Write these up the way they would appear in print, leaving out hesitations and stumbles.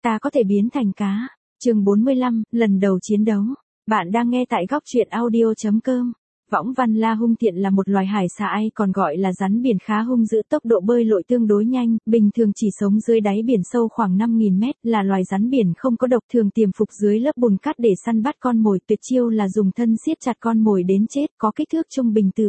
ta có thể biến thành cá. Chương 45, lần đầu chiến đấu. Bạn đang nghe tại góc truyện audio.com. Võng Văn La hung tiện là một loài hải xà ai còn gọi là rắn biển khá hung dữ, tốc độ bơi lội tương đối nhanh, bình thường chỉ sống dưới đáy biển sâu khoảng 5.000 mét, là loài rắn biển không có độc, thường tiềm phục dưới lớp bùn cát để săn bắt con mồi, tuyệt chiêu là dùng thân siết chặt con mồi đến chết, có kích thước trung bình từ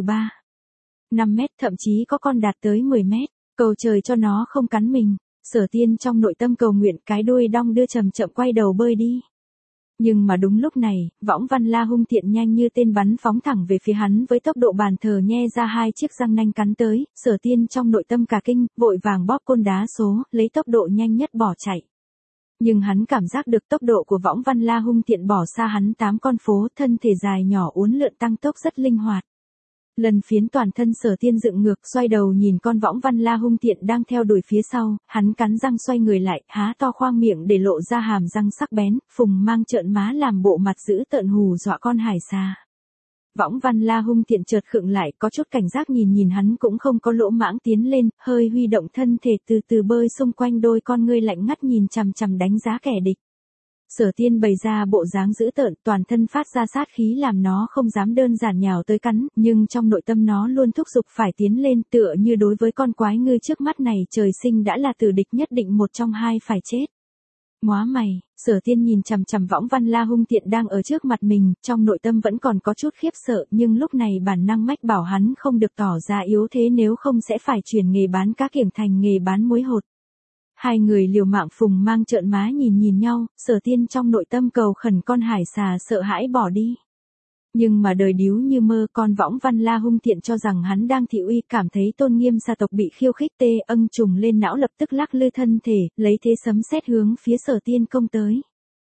5 mét, thậm chí có con đạt tới 10 mét. Cầu trời cho nó không cắn mình. Sở Tiên trong nội tâm cầu nguyện, cái đuôi đong đưa chậm chậm quay đầu bơi đi. Nhưng mà đúng lúc này, Võng Văn La hung tiện nhanh như tên bắn phóng thẳng về phía hắn với tốc độ bàn thờ nhe ra hai chiếc răng nanh cắn tới. Sở Tiên trong nội tâm cả kinh, vội vàng bóp côn đá số, lấy tốc độ nhanh nhất bỏ chạy. Nhưng hắn cảm giác được tốc độ của Võng Văn La hung tiện bỏ xa hắn 8 con phố, thân thể dài nhỏ uốn lượn tăng tốc rất linh hoạt. Lần phiến toàn thân Sở Tiên dựng ngược, xoay đầu nhìn con Võng Văn La hung tiện đang theo đuổi phía sau, hắn cắn răng xoay người lại, há to khoang miệng để lộ ra hàm răng sắc bén, Phùng Mang trợn má làm bộ mặt dữ tợn hù dọa con hải xà. Võng Văn La hung tiện chợt khựng lại, có chút cảnh giác nhìn hắn cũng không có lỗ mãng tiến lên, hơi huy động thân thể từ từ bơi xung quanh đôi con ngươi lạnh ngắt nhìn chằm chằm đánh giá kẻ địch. Sở Tiên bày ra bộ dáng dữ tợn, toàn thân phát ra sát khí làm nó không dám đơn giản nhào tới cắn, nhưng trong nội tâm nó luôn thúc giục phải tiến lên, tựa như đối với con quái ngư trước mắt này trời sinh đã là tử địch, nhất định một trong hai phải chết. Móa mày, Sở Tiên nhìn chằm chằm Võng Văn La hung tiện đang ở trước mặt mình, trong nội tâm vẫn còn có chút khiếp sợ, nhưng lúc này bản năng mách bảo hắn không được tỏ ra yếu thế, nếu không sẽ phải chuyển nghề bán cá kiểng thành nghề bán muối hột. Hai người liều mạng. Phùng Mang trợn má nhìn nhau, Sở Tiên trong nội tâm cầu khẩn con hải xà sợ hãi bỏ đi. Nhưng mà đời điếu như mơ, con Võng Văn La hung tiện cho rằng hắn đang thị uy, cảm thấy tôn nghiêm gia tộc bị khiêu khích, âng trùng lên não, lập tức lắc lư thân thể, lấy thế sấm sét hướng phía Sở Tiên công tới.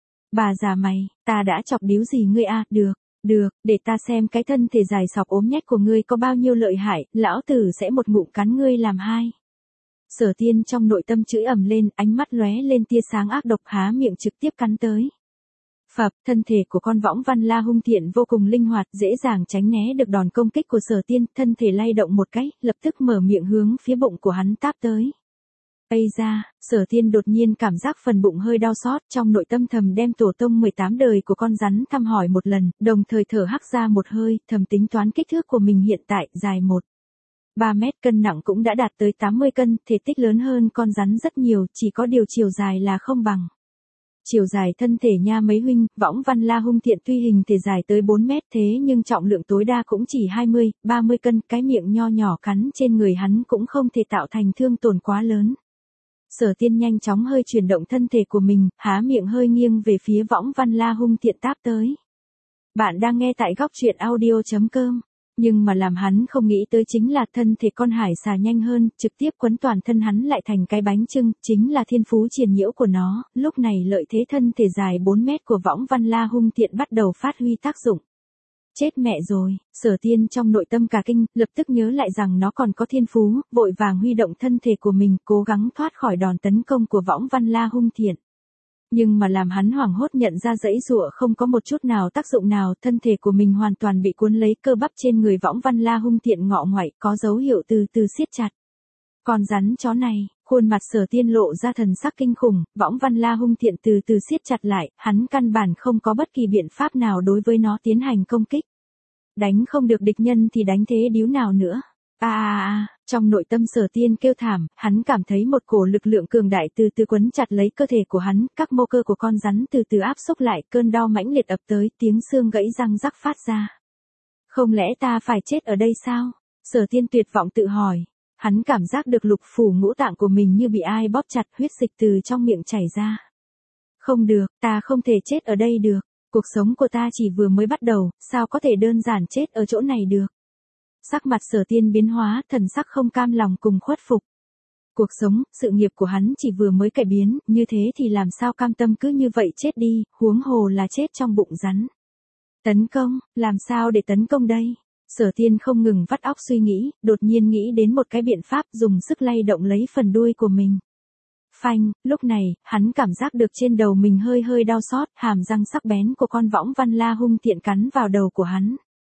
Bà già mày, ta đã chọc điếu gì ngươi à? Được, để ta xem cái thân thể dài sọc ốm nhách của ngươi có bao nhiêu lợi hại, lão tử sẽ một ngụm cắn ngươi làm hai. Sở Tiên trong nội tâm chửi ầm lên, ánh mắt lóe lên tia sáng ác độc, há miệng trực tiếp cắn tới. Phập, thân thể của con Võng Văn La hung tiện vô cùng linh hoạt, dễ dàng tránh né được đòn công kích của Sở Tiên, thân thể lay động một cái, lập tức mở miệng hướng phía bụng của hắn táp tới. Ây da, Sở Tiên đột nhiên cảm giác phần bụng hơi đau xót, trong nội tâm thầm đem tổ tông 18 đời của con rắn thăm hỏi một lần, đồng thời thở hắc ra một hơi, thầm tính toán kích thước của mình hiện tại, dài 3 mét, cân nặng cũng đã đạt tới 80 cân, thể tích lớn hơn con rắn rất nhiều, chỉ có điều chiều dài là không bằng. Chiều dài thân thể nha mấy huynh, Võng Văn La hung tiện tuy hình thể dài tới 4 mét thế nhưng trọng lượng tối đa cũng chỉ 20-30 cân, cái miệng nho nhỏ cắn trên người hắn cũng không thể tạo thành thương tổn quá lớn. Sở Tiên nhanh chóng hơi chuyển động thân thể của mình, há miệng hơi nghiêng về phía Võng Văn La hung tiện táp tới. Bạn đang nghe tại góc truyện audio.com. Nhưng mà làm hắn không nghĩ tới chính là thân thể con hải xà nhanh hơn, trực tiếp quấn toàn thân hắn lại thành cái bánh chưng, chính là thiên phú triền nhiễu của nó. Lúc này lợi thế thân thể dài 4 mét của Võng Văn La hung tiện bắt đầu phát huy tác dụng. Chết mẹ rồi, Sở Tiên trong nội tâm cả kinh, lập tức nhớ lại rằng nó còn có thiên phú, vội vàng huy động thân thể của mình, cố gắng thoát khỏi đòn tấn công của Võng Văn La hung tiện. Nhưng mà làm hắn hoảng hốt nhận ra dãy giụa không có một chút nào tác dụng nào, thân thể của mình hoàn toàn bị cuốn lấy, cơ bắp trên người Võng Văn La hung tiện ngọ ngoại, có dấu hiệu từ từ siết chặt. Con rắn chó này, khuôn mặt Sở Tiên lộ ra thần sắc kinh khủng, Võng Văn La hung tiện từ từ siết chặt lại, hắn căn bản không có bất kỳ biện pháp nào đối với nó tiến hành công kích. Đánh không được địch nhân thì đánh thế điếu nào nữa. Trong nội tâm Sở Tiên kêu thảm, hắn cảm thấy một cổ lực lượng cường đại từ từ quấn chặt lấy cơ thể của hắn, các mô cơ của con rắn từ từ áp xúc lại, cơn đau mãnh liệt ập tới, tiếng xương gãy răng rắc phát ra. Không lẽ ta phải chết ở đây sao? Sở Tiên tuyệt vọng tự hỏi. Hắn cảm giác được lục phủ ngũ tạng của mình như bị ai bóp chặt, huyết dịch từ trong miệng chảy ra. Không được, ta không thể chết ở đây được. Cuộc sống của ta chỉ vừa mới bắt đầu, sao có thể đơn giản chết ở chỗ này được? Sắc mặt Sở Tiên biến hóa, thần sắc không cam lòng cùng khuất phục. Cuộc sống, sự nghiệp của hắn chỉ vừa mới cải biến, như thế thì làm sao cam tâm cứ như vậy chết đi, huống hồ là chết trong bụng rắn. Tấn công, làm sao để tấn công đây? Sở Tiên không ngừng vắt óc suy nghĩ, đột nhiên nghĩ đến một cái biện pháp, dùng sức lay động lấy phần đuôi của mình. Phanh, lúc này, hắn cảm giác được trên đầu mình hơi đau xót, hàm răng sắc bén của con Võng Văn La hung tiện cắn vào đầu của hắn.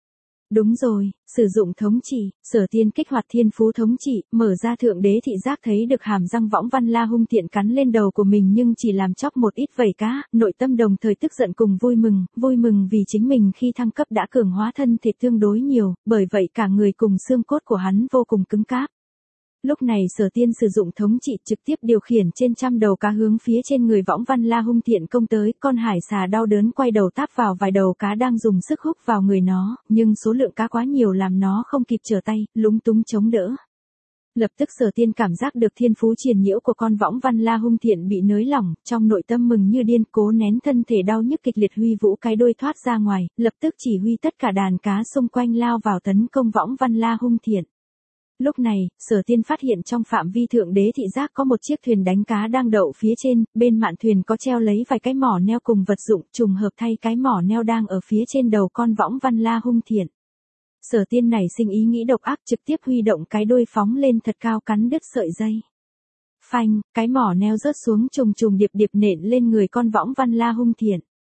Đúng rồi, sử dụng thống chỉ, Sở Tiên kích hoạt thiên phú thống chỉ, mở ra thượng đế thị giác thấy được hàm răng Võng Văn La hung tiện cắn lên đầu của mình nhưng chỉ làm chóc một ít vảy cá, nội tâm đồng thời tức giận cùng vui mừng vì chính mình khi thăng cấp đã cường hóa thân thể tương đối nhiều, bởi vậy cả người cùng xương cốt của hắn vô cùng cứng cáp. Lúc này Sở Tiên sử dụng thống trị trực tiếp điều khiển trên trăm đầu cá hướng phía trên người Võng Văn La hung tiện công tới, con hải xà đau đớn quay đầu táp vào vài đầu cá đang dùng sức hút vào người nó, nhưng số lượng cá quá nhiều làm nó không kịp trở tay, lúng túng chống đỡ. Lập tức Sở Tiên cảm giác được thiên phú triền nhiễu của con Võng Văn La hung tiện bị nới lỏng, trong nội tâm mừng như điên, cố nén thân thể đau nhức kịch liệt huy vũ cái đuôi thoát ra ngoài, lập tức chỉ huy tất cả đàn cá xung quanh lao vào tấn công Võng Văn La hung tiện. Lúc này, Sở Tiên phát hiện trong phạm vi thượng đế thị giác có một chiếc thuyền đánh cá đang đậu phía trên, bên mạn thuyền có treo lấy vài cái mỏ neo cùng vật dụng, trùng hợp thay cái mỏ neo đang ở phía trên đầu con Võng Văn La hung thiện. Sở Tiên nảy sinh ý nghĩ độc ác trực tiếp huy động cái đuôi phóng lên thật cao cắn đứt sợi dây. Phanh, cái mỏ neo rớt xuống trùng điệp nện lên người con Võng Văn La hung thiện.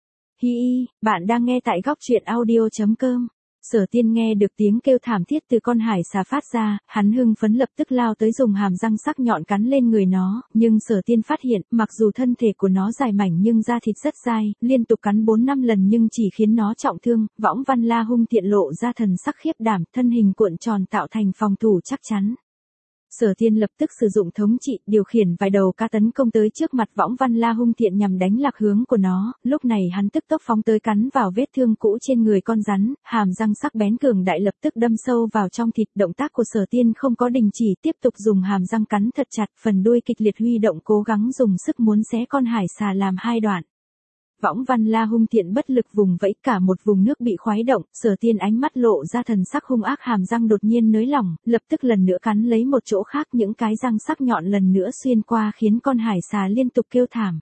Hi, bạn đang nghe tại góc truyện audio.com. Sở Tiên nghe được tiếng kêu thảm thiết từ con hải xà phát ra, hắn hưng phấn lập tức lao tới dùng hàm răng sắc nhọn cắn lên người nó, nhưng Sở Tiên phát hiện, mặc dù thân thể của nó dài mảnh nhưng da thịt rất dai, liên tục cắn 4-5 lần nhưng chỉ khiến nó trọng thương, Võng Văn La hung tiện lộ ra thần sắc khiếp đảm, thân hình cuộn tròn tạo thành phòng thủ chắc chắn. Sở Tiên lập tức sử dụng thống trị, điều khiển vài đầu cá tấn công tới trước mặt Võng Văn La hung tiện nhằm đánh lạc hướng của nó, lúc này hắn tức tốc phóng tới cắn vào vết thương cũ trên người con rắn, hàm răng sắc bén cường đại lập tức đâm sâu vào trong thịt, động tác của Sở Tiên không có đình chỉ, tiếp tục dùng hàm răng cắn thật chặt, phần đuôi kịch liệt huy động cố gắng dùng sức muốn xé con hải xà làm hai đoạn. Võng Văn La hung tiện bất lực vùng vẫy, cả một vùng nước bị khoái động, Sở Tiên ánh mắt lộ ra thần sắc hung ác, hàm răng đột nhiên nới lỏng, lập tức lần nữa cắn lấy một chỗ khác, những cái răng sắc nhọn lần nữa xuyên qua khiến con hải xà liên tục kêu thảm.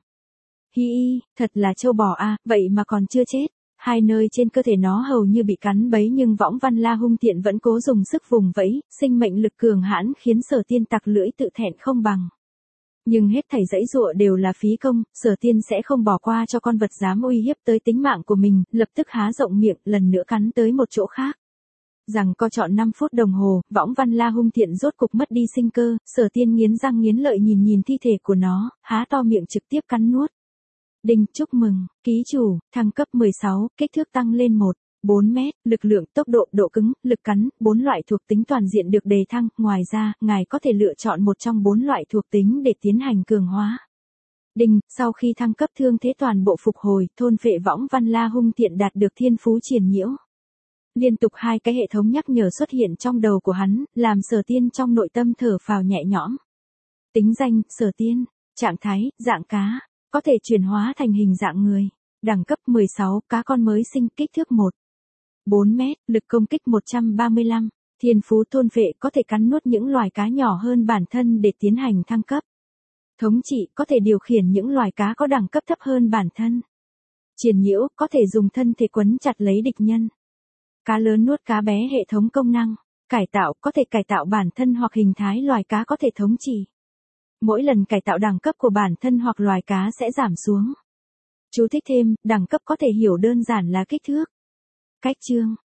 Hi, thật là trâu bò a, vậy mà còn chưa chết. Hai nơi trên cơ thể nó hầu như bị cắn bấy nhưng Võng Văn La hung tiện vẫn cố dùng sức vùng vẫy, sinh mệnh lực cường hãn khiến Sở Tiên tặc lưỡi tự thẹn không bằng. Nhưng hết thảy dãy dụa đều là phí công, Sở Tiên sẽ không bỏ qua cho con vật dám uy hiếp tới tính mạng của mình, lập tức há rộng miệng, lần nữa cắn tới một chỗ khác. Rằng co trọn 5 phút đồng hồ, Võng Văn La hung tiện rốt cục mất đi sinh cơ, Sở Tiên nghiến răng nghiến lợi nhìn thi thể của nó, há to miệng trực tiếp cắn nuốt. Đinh, chúc mừng, ký chủ, thăng cấp 16, kích thước tăng lên 4 mét, lực lượng, tốc độ, độ cứng, lực cắn, 4 loại thuộc tính toàn diện được đề thăng, ngoài ra, ngài có thể lựa chọn một trong 4 loại thuộc tính để tiến hành cường hóa. Đinh, sau khi thăng cấp thương thế toàn bộ phục hồi, thôn phệ Võng Văn La hung tiện đạt được thiên phú triền nhiễu. Liên tục 2 cái hệ thống nhắc nhở xuất hiện trong đầu của hắn, làm Sở Tiên trong nội tâm thở phào nhẹ nhõm. Tính danh, Sở Tiên, trạng thái, dạng cá, có thể chuyển hóa thành hình dạng người. Đẳng cấp 16, cá con mới sinh, kích thước 4 mét, lực công kích 135, thiên phú thôn phệ có thể cắn nuốt những loài cá nhỏ hơn bản thân để tiến hành thăng cấp. Thống trị có thể điều khiển những loài cá có đẳng cấp thấp hơn bản thân. Triền nhiễu có thể dùng thân thể quấn chặt lấy địch nhân. Cá lớn nuốt cá bé hệ thống công năng. Cải tạo có thể cải tạo bản thân hoặc hình thái loài cá có thể thống trị. Mỗi lần cải tạo đẳng cấp của bản thân hoặc loài cá sẽ giảm xuống. Chú thích thêm, đẳng cấp có thể hiểu đơn giản là kích thước. Cách chương,